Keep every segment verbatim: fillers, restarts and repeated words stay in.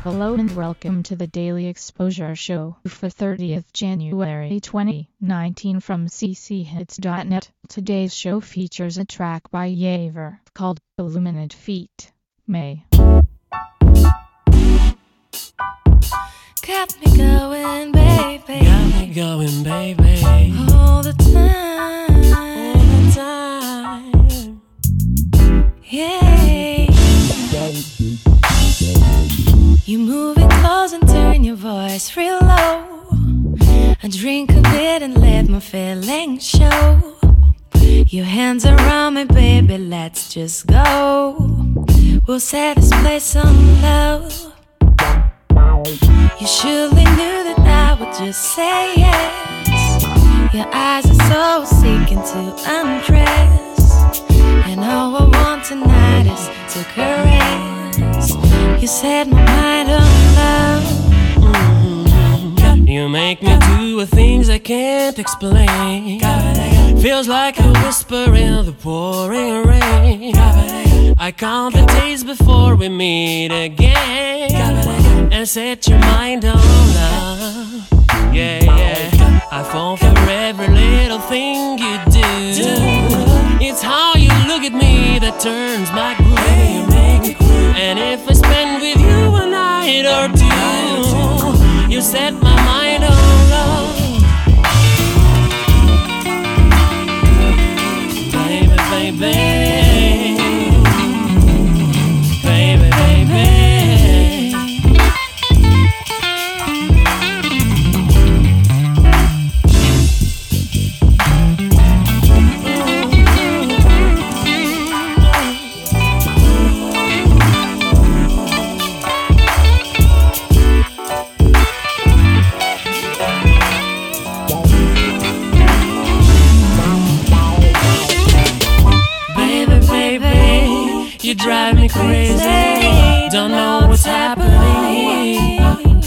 Hello and welcome to the Daily Exposure Show for thirtieth January twenty nineteen from c c hits dot net. Today's show features a track by Yaver called Illuminate Feet. May. Got me going, baby. Got me going, baby. All the time. All the time. Yeah. You move it close and turn your voice real low. I drink a bit and let my feelings show. Your hands around me, baby, let's just go. We'll set this place on low. You surely knew that I would just say yes. Your eyes are so seeking to undress, and all I want tonight is to caress. You set my mind on love. Mm-hmm. You make me do the things I can't explain. Feels like a whisper in the pouring rain. I count the days before we meet again, and set your mind on love. Yeah, yeah. I fall for every little thing you do. It's how you look at me that turns my groove. And if I spend with you a night or two, you set my mind on love. Baby, baby. Baby, baby. You drive me crazy, don't know what's happening.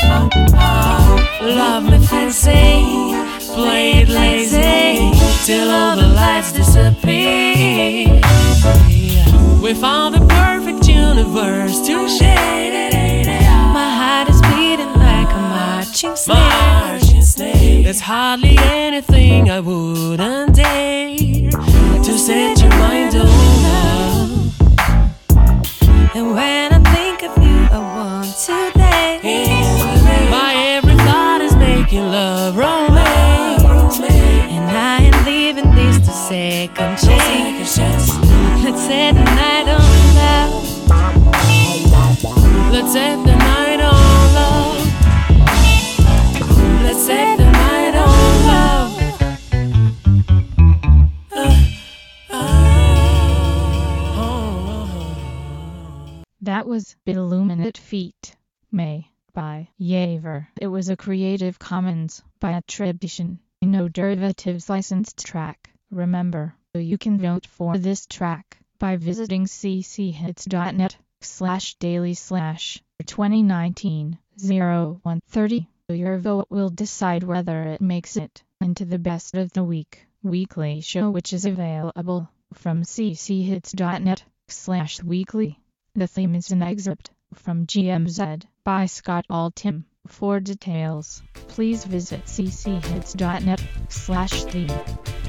Love me fancy, play it lazy, till all the lights disappear. We found the perfect universe to share. My heart is beating like a marching snare. There's hardly anything I wouldn't dare to set your mind on love. And when I think of you, I want to dance. My every thought is making love romance, and I ain't leaving this to second chance. Let's set the night on love. Let's set the night on love. Let's set the night on love. Uh, uh, oh. That was Illuminate Feet, May, by Yaver. It was a Creative Commons by attribution, no derivatives licensed track. Remember, you can vote for this track by visiting c c hits dot net slash daily slash twenty nineteen oh one thirty. Your vote will decide whether it makes it into the best of the week weekly show, which is available from c c hits dot net slash weekly. The theme is an excerpt from G M Z by Scott Altham. For details, please visit c c hits dot net slash theme.